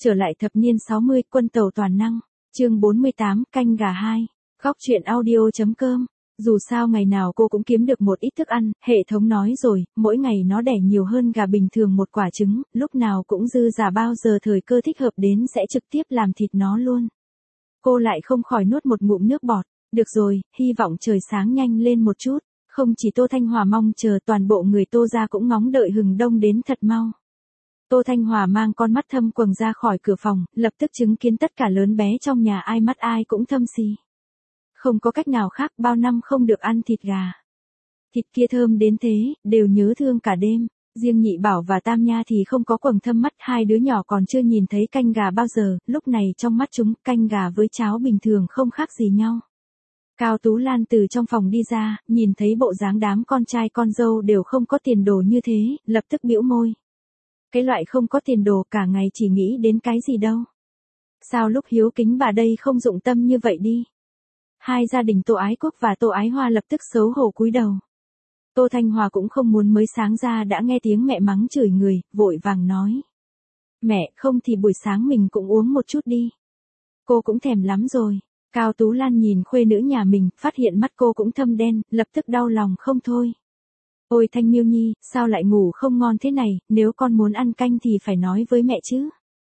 Trở lại thập niên 60, quân tàu toàn năng. Chương 48, canh gà 2. Góc truyện audio.com. Dù sao ngày nào cô cũng kiếm được một ít thức ăn, hệ thống nói rồi, mỗi ngày nó đẻ nhiều hơn gà bình thường một quả trứng, lúc nào cũng dư giả, bao giờ thời cơ thích hợp đến sẽ trực tiếp làm thịt nó luôn. Cô lại không khỏi nuốt một ngụm nước bọt. Được rồi, hy vọng trời sáng nhanh lên một chút. Không chỉ Tô Thanh Hòa mong chờ, toàn bộ người Tô gia cũng ngóng đợi hừng đông đến thật mau. Tô Thanh Hòa mang con mắt thâm quầng ra khỏi cửa phòng, lập tức chứng kiến tất cả lớn bé trong nhà ai mắt ai cũng thâm sì. Không có cách nào khác, bao năm không được ăn thịt gà. Thịt kia thơm đến thế, đều nhớ thương cả đêm. Riêng Nhị Bảo và Tam Nha thì không có quầng thâm mắt, hai đứa nhỏ còn chưa nhìn thấy canh gà bao giờ, lúc này trong mắt chúng, canh gà với cháo bình thường không khác gì nhau. Cao Tú Lan từ trong phòng đi ra, nhìn thấy bộ dáng đám con trai con dâu đều không có tiền đồ như thế, lập tức bĩu môi. Cái loại không có tiền đồ cả ngày chỉ nghĩ đến cái gì đâu. Sao lúc hiếu kính bà đây không dụng tâm như vậy đi. Hai gia đình Tô Ái Quốc và Tô Ái Hoa lập tức xấu hổ cúi đầu. Tô Thanh Hòa cũng không muốn mới sáng ra đã nghe tiếng mẹ mắng chửi người, vội vàng nói. Mẹ, không thì buổi sáng mình cũng uống một chút đi. Cô cũng thèm lắm rồi. Cao Tú Lan nhìn khuê nữ nhà mình, phát hiện mắt cô cũng thâm đen, lập tức đau lòng không thôi. Ôi Thanh Miêu Nhi, sao lại ngủ không ngon thế này, nếu con muốn ăn canh thì phải nói với mẹ chứ.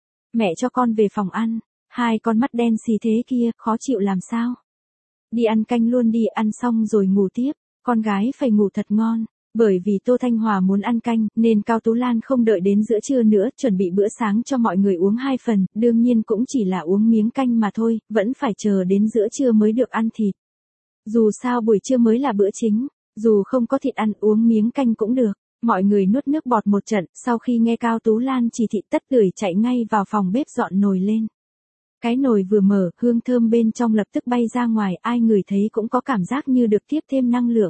Mẹ cho con về phòng ăn, hai con mắt đen xì thế kia, khó chịu làm sao. Đi ăn canh luôn đi, ăn xong rồi ngủ tiếp, con gái phải ngủ thật ngon. Bởi vì Tô Thanh Hòa muốn ăn canh, nên Cao Tú Lan không đợi đến giữa trưa nữa, chuẩn bị bữa sáng cho mọi người uống 2 phần, đương nhiên cũng chỉ là uống miếng canh mà thôi, vẫn phải chờ đến giữa trưa mới được ăn thịt. Dù sao buổi trưa mới là bữa chính, dù không có thịt ăn uống miếng canh cũng được. Mọi người nuốt nước bọt một trận, sau khi nghe Cao Tú Lan chỉ thị tất tưởi chạy ngay vào phòng bếp dọn nồi lên. Cái nồi vừa mở, hương thơm bên trong lập tức bay ra ngoài, ai ngửi thấy cũng có cảm giác như được tiếp thêm năng lượng.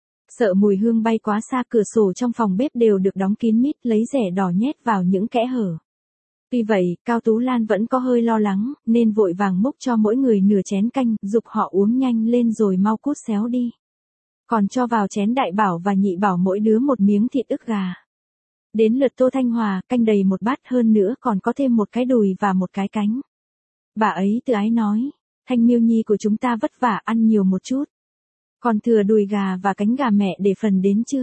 Sợ mùi hương bay quá xa, cửa sổ trong phòng bếp đều được đóng kín mít, lấy rẻ đỏ nhét vào những kẽ hở. Tuy vậy, Cao Tú Lan vẫn có hơi lo lắng, nên vội vàng múc cho mỗi người nửa chén canh, giục họ uống nhanh lên rồi mau cút xéo đi. Còn cho vào chén Đại Bảo và Nhị Bảo mỗi đứa một miếng thịt ức gà. Đến lượt Tô Thanh Hòa, canh đầy một bát, hơn nữa còn có thêm một cái đùi và một cái cánh. Bà ấy tự ái nói, Thanh Miêu Nhi của chúng ta vất vả, ăn nhiều một chút. Còn thừa đùi gà và cánh gà mẹ để phần đến chưa?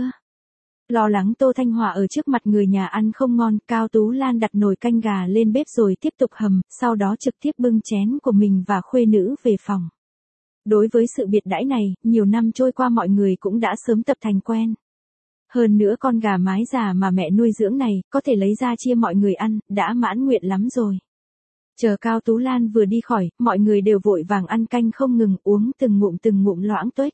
Lo lắng Tô Thanh Hòa ở trước mặt người nhà ăn không ngon, Cao Tú Lan đặt nồi canh gà lên bếp rồi tiếp tục hầm, sau đó trực tiếp bưng chén của mình và khuê nữ về phòng. Đối với sự biệt đãi này, nhiều năm trôi qua mọi người cũng đã sớm tập thành quen. Hơn nữa con gà mái già mà mẹ nuôi dưỡng này, có thể lấy ra chia mọi người ăn, đã mãn nguyện lắm rồi. Chờ Cao Tú Lan vừa đi khỏi, mọi người đều vội vàng ăn canh không ngừng, uống từng ngụm loãng tuếch.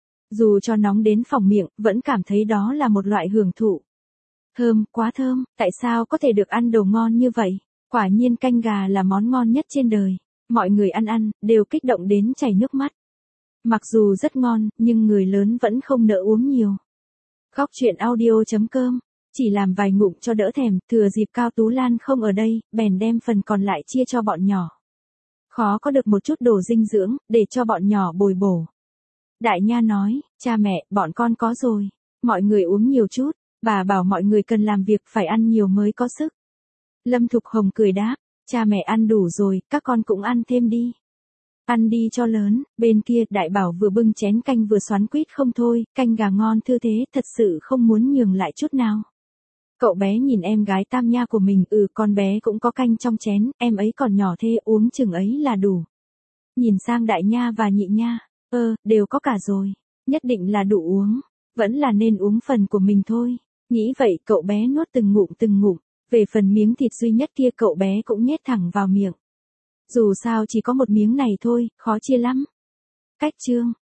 Dù cho nóng đến phỏng miệng, vẫn cảm thấy đó là một loại hưởng thụ. Thơm, quá thơm, tại sao có thể được ăn đồ ngon như vậy? Quả nhiên canh gà là món ngon nhất trên đời. Mọi người ăn, đều kích động đến chảy nước mắt. Mặc dù rất ngon, nhưng người lớn vẫn không nỡ uống nhiều. Góc truyện audio.com. Chỉ làm vài ngụm cho đỡ thèm, thừa dịp Cao Tú Lan không ở đây, bèn đem phần còn lại chia cho bọn nhỏ. Khó có được một chút đồ dinh dưỡng, để cho bọn nhỏ bồi bổ. Đại Nha nói, cha mẹ, bọn con có rồi. Mọi người uống nhiều chút, bà bảo mọi người cần làm việc phải ăn nhiều mới có sức. Lâm Thục Hồng cười đáp, cha mẹ ăn đủ rồi, các con cũng ăn thêm đi. Ăn đi cho lớn, bên kia Đại Bảo vừa bưng chén canh vừa xoắn quýt không thôi, canh gà ngon thư thế, thật sự không muốn nhường lại chút nào. Cậu bé nhìn em gái Tam Nha của mình, con bé cũng có canh trong chén, em ấy còn nhỏ thế, uống chừng ấy là đủ. Nhìn sang Đại Nha và Nhị Nha, đều có cả rồi, nhất định là đủ uống, vẫn là nên uống phần của mình thôi. Nghĩ vậy cậu bé nuốt từng ngụm, về phần miếng thịt duy nhất kia cậu bé cũng nhét thẳng vào miệng. Dù sao chỉ có một miếng này thôi, khó chia lắm. Cách chương